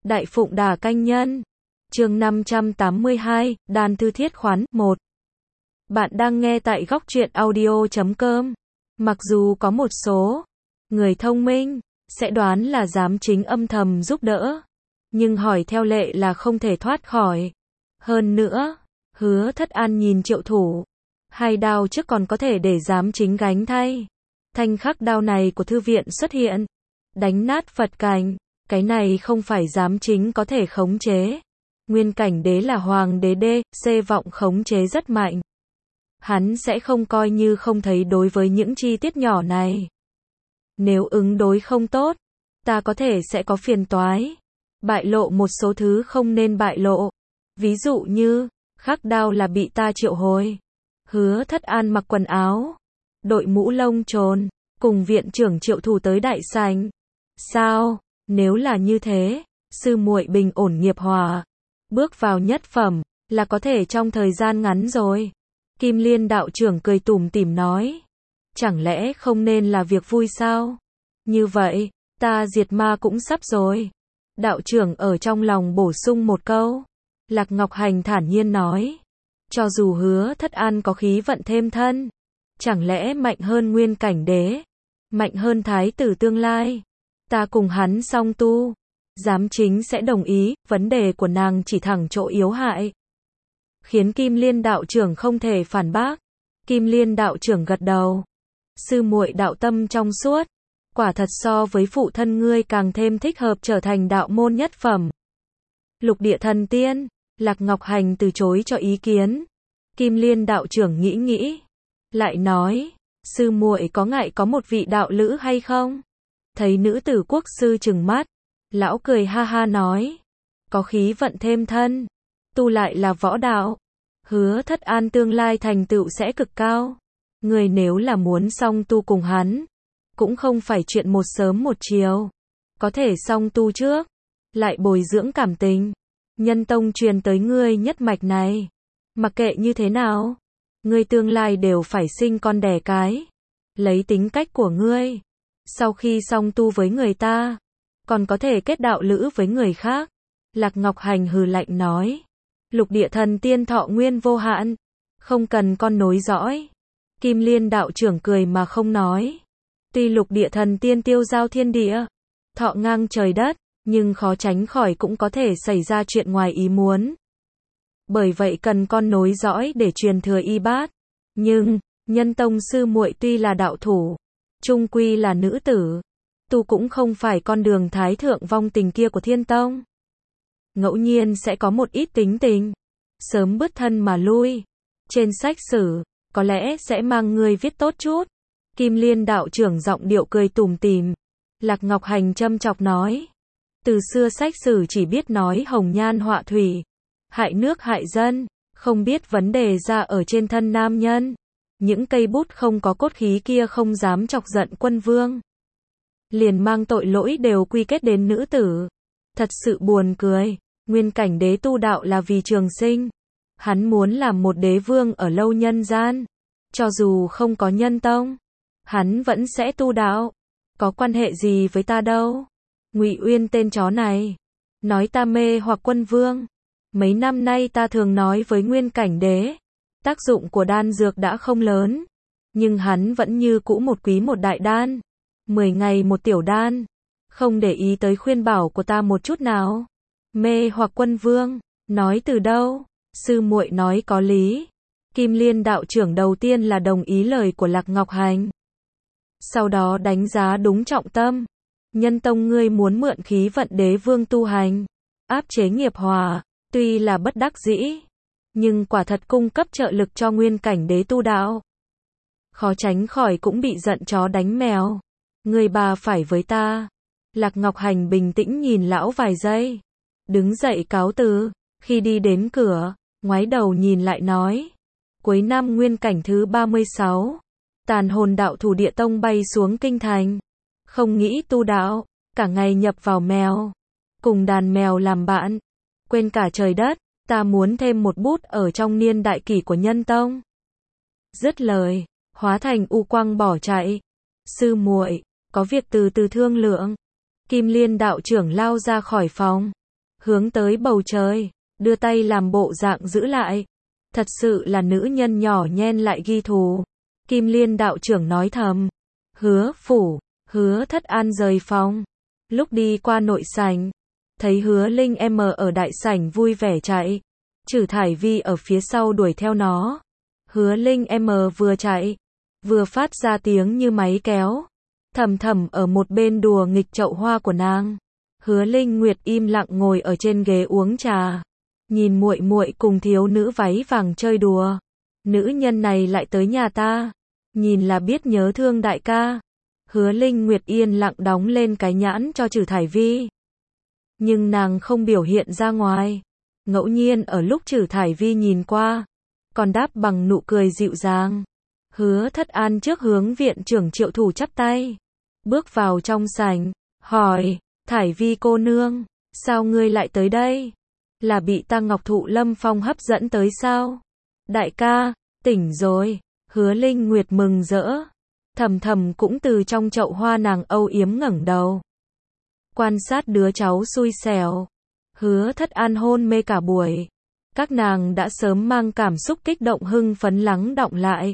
Đại Phụng Đà Canh Nhân. Chương 582, Đan Thư Thiết Khoán 1. Bạn đang nghe tại góc truyện audio.com. Mặc dù có một số người thông minh sẽ đoán là giám chính âm thầm giúp đỡ, nhưng hỏi theo lệ là không thể thoát khỏi. Hơn nữa, Hứa Thất An nhìn Triệu Thủ, hai đao trước còn có thể để giám chính gánh thay. Thanh khắc đao này của thư viện xuất hiện, đánh nát Phật cảnh, cái này không phải giám chính có thể khống chế. Nguyên Cảnh Đế là hoàng đế DC vọng khống chế rất mạnh. Hắn sẽ không coi như không thấy đối với những chi tiết nhỏ này. Nếu ứng đối không tốt, ta có thể sẽ có phiền toái. Bại lộ một số thứ không nên bại lộ. Ví dụ như, khắc đao là bị ta triệu hồi. Hứa Thất An mặc quần áo, đội mũ lông trồn, cùng viện trưởng Triệu Thủ tới đại sảnh. Sao, nếu là như thế, sư muội bình ổn nghiệp hòa, bước vào nhất phẩm, là có thể trong thời gian ngắn rồi. Kim Liên đạo trưởng cười tủm tỉm nói. Chẳng lẽ không nên là việc vui sao? Như vậy, ta diệt ma cũng sắp rồi. Đạo trưởng ở trong lòng bổ sung một câu. Lạc Ngọc Hành thản nhiên nói. Cho dù Hứa Thất An có khí vận thêm thân, chẳng lẽ mạnh hơn Nguyên Cảnh Đế, mạnh hơn Thái tử tương lai, ta cùng hắn song tu, giám chính sẽ đồng ý. Vấn đề của nàng chỉ thẳng chỗ yếu hại, khiến Kim Liên đạo trưởng không thể phản bác. Kim Liên đạo trưởng gật đầu. Sư muội đạo tâm trong suốt, quả thật so với phụ thân ngươi càng thêm thích hợp trở thành đạo môn nhất phẩm. Lục địa thần tiên. Lạc Ngọc Hành từ chối cho ý kiến. Kim Liên đạo trưởng nghĩ nghĩ, lại nói, sư muội có ngại có một vị đạo lữ hay không? Thấy nữ tử quốc sư trừng mắt, lão cười ha ha nói, có khí vận thêm thân, tu lại là võ đạo, Hứa Thất An tương lai thành tựu sẽ cực cao. Người nếu là muốn song tu cùng hắn, cũng không phải chuyện một sớm một chiều, có thể song tu trước, lại bồi dưỡng cảm tình. Nhân tông truyền tới ngươi nhất mạch này, mặc kệ như thế nào, ngươi tương lai đều phải sinh con đẻ cái. Lấy tính cách của ngươi, sau khi song tu với người ta, còn có thể kết đạo lữ với người khác. Lạc Ngọc Hành hừ lạnh nói. Lục địa thần tiên thọ nguyên vô hạn, không cần con nối dõi. Kim Liên đạo trưởng cười mà không nói. Tuy lục địa thần tiên tiêu giao thiên địa, thọ ngang trời đất, nhưng khó tránh khỏi cũng có thể xảy ra chuyện ngoài ý muốn. Bởi vậy cần con nối dõi để truyền thừa y bát. Nhưng, nhân tông sư muội tuy là đạo thủ, chung quy là nữ tử, tu cũng không phải con đường thái thượng vong tình kia của thiên tông. Ngẫu nhiên sẽ có một ít tính tình, sớm bứt thân mà lui. Trên sách sử, có lẽ sẽ mang người viết tốt chút. Kim Liên đạo trưởng giọng điệu cười tủm tỉm. Lạc Ngọc Hành châm chọc nói. Từ xưa sách sử chỉ biết nói hồng nhan họa thủy, hại nước hại dân, không biết vấn đề ra ở trên thân nam nhân. Những cây bút không có cốt khí kia không dám chọc giận quân vương, liền mang tội lỗi đều quy kết đến nữ tử. Thật sự buồn cười. Nguyên Cảnh Đế tu đạo là vì trường sinh, hắn muốn làm một đế vương ở lâu nhân gian. Cho dù không có nhân tông, hắn vẫn sẽ tu đạo. Có quan hệ gì với ta đâu. Ngụy Uyên tên chó này, nói ta mê hoặc quân vương. Mấy năm nay ta thường nói với Nguyên Cảnh Đế, tác dụng của đan dược đã không lớn, nhưng hắn vẫn như cũ một quý một đại đan, 10 ngày một tiểu đan, không để ý tới khuyên bảo của ta một chút nào. Mê hoặc quân vương, nói từ đâu? Sư muội nói có lý. Kim Liên đạo trưởng đầu tiên là đồng ý lời của Lạc Ngọc Hành, sau đó đánh giá đúng trọng tâm. Nhân tông ngươi muốn mượn khí vận đế vương tu hành, áp chế nghiệp hòa, tuy là bất đắc dĩ, nhưng quả thật cung cấp trợ lực cho Nguyên Cảnh Đế tu đạo. Khó tránh khỏi cũng bị giận chó đánh mèo. Ngươi bà phải với ta. Lạc Ngọc Hành bình tĩnh nhìn lão vài giây, đứng dậy cáo từ. Khi đi đến cửa, ngoái đầu nhìn lại nói. Cuối năm Nguyên Cảnh thứ 36, tàn hồn đạo thủ địa tông bay xuống kinh thành. Không nghĩ tu đạo, cả ngày nhập vào mèo, cùng đàn mèo làm bạn, quên cả trời đất. Ta muốn thêm một bút ở trong niên đại kỷ của nhân tông. Dứt lời, hóa thành u quang bỏ chạy. Sư muội, có việc từ từ thương lượng. Kim Liên đạo trưởng lao ra khỏi phòng, hướng tới bầu trời, đưa tay làm bộ dạng giữ lại. Thật sự là nữ nhân nhỏ nhen lại ghi thù. Kim Liên đạo trưởng nói thầm. Hứa phủ, Hứa Thất An rời phòng. Lúc đi qua nội sảnh, thấy Hứa Linh em ở đại sảnh vui vẻ chạy. Trử Thải Vi ở phía sau đuổi theo nó. Hứa Linh em vừa chạy, vừa phát ra tiếng như máy kéo. Thầm thầm ở một bên đùa nghịch chậu hoa của nàng. Hứa Linh Nguyệt im lặng ngồi ở trên ghế uống trà, nhìn muội muội cùng thiếu nữ váy vàng chơi đùa. Nữ nhân này lại tới nhà ta, nhìn là biết nhớ thương đại ca. Hứa Linh Nguyệt yên lặng đóng lên cái nhãn cho Trử Thải Vi, nhưng nàng không biểu hiện ra ngoài. Ngẫu nhiên ở lúc Trử Thải Vi nhìn qua, còn đáp bằng nụ cười dịu dàng. Hứa Thất An trước hướng viện trưởng Triệu Thủ chắp tay, bước vào trong sảnh, hỏi, Thải Vi cô nương, sao ngươi lại tới đây? Là bị ta Ngọc Thụ Lâm Phong hấp dẫn tới sao? Đại ca, tỉnh rồi. Hứa Linh Nguyệt mừng rỡ. Thầm thầm cũng từ trong chậu hoa nàng âu yếm ngẩng đầu, quan sát đứa cháu xui xẻo. Hứa Thất An hôn mê cả buổi. Các nàng đã sớm mang cảm xúc kích động hưng phấn lắng đọng lại,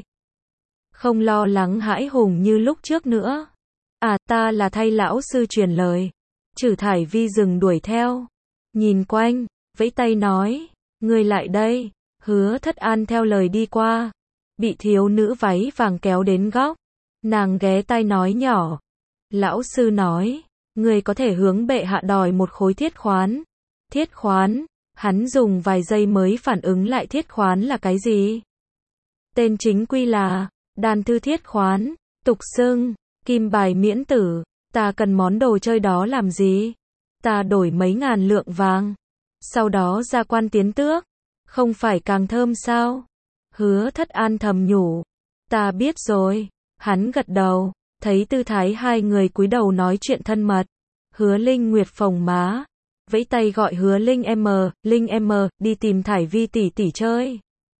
không lo lắng hãi hùng như lúc trước nữa. À, ta là thay lão sư truyền lời. Trử Thải Vi dừng đuổi theo, nhìn quanh, vẫy tay nói, ngươi lại đây. Hứa Thất An theo lời đi qua, bị thiếu nữ váy vàng kéo đến góc. Nàng ghé tai nói nhỏ, lão sư nói, ngươi có thể hướng bệ hạ đòi một khối thiết khoán. Thiết khoán? Hắn dùng vài giây mới phản ứng lại thiết khoán là cái gì. Tên chính quy là đan thư thiết khoán, tục xưng kim bài miễn tử. Ta cần món đồ chơi đó làm gì? Ta đổi mấy ngàn lượng vàng, sau đó ra quan tiến tước, không phải càng thơm sao? Hứa Thất An thầm nhủ, ta biết rồi. Hắn gật đầu, thấy tư thái hai người cúi đầu nói chuyện thân mật. Hứa Linh Nguyệt phồng má, vẫy tay gọi Hứa Linh em, đi tìm Thải Vi tỷ tỷ chơi.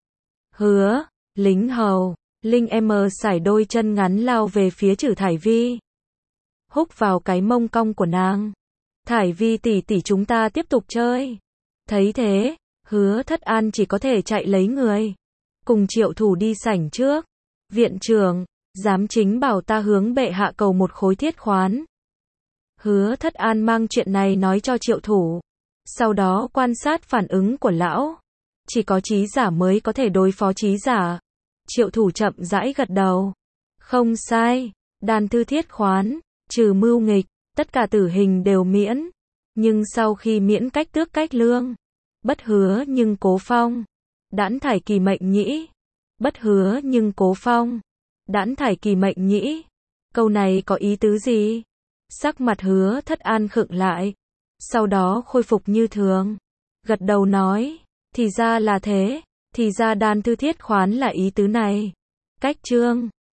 Hứa, lính hầu. Linh em sải đôi chân ngắn lao về phía Trử Thải Vi, húc vào cái mông cong của nàng. Thải Vi tỷ tỷ chúng ta tiếp tục chơi. Thấy thế, Hứa Thất An chỉ có thể chạy lấy người, cùng Triệu Thủ đi sảnh trước. Viện trưởng, giám chính bảo ta hướng bệ hạ cầu một khối thiết khoán. Hứa Thất An mang chuyện này nói cho Triệu Thủ, sau đó quan sát phản ứng của lão. Chỉ có trí giả mới có thể đối phó trí giả. Triệu Thủ chậm rãi gật đầu. Không sai, đan thư thiết khoán, trừ mưu nghịch, tất cả tử hình đều miễn. Nhưng sau khi miễn cách tước cách lương, bất hứa nhưng cố phong, đãn thải kỳ mệnh nhĩ. Bất hứa nhưng cố phong, đãn thải kỳ mệnh nhĩ. Câu này có ý tứ gì? Sắc mặt Hứa Thất An khựng lại, sau đó khôi phục như thường, gật đầu nói, thì ra là thế, thì ra đan thư thiết khoán là ý tứ này. Cách chương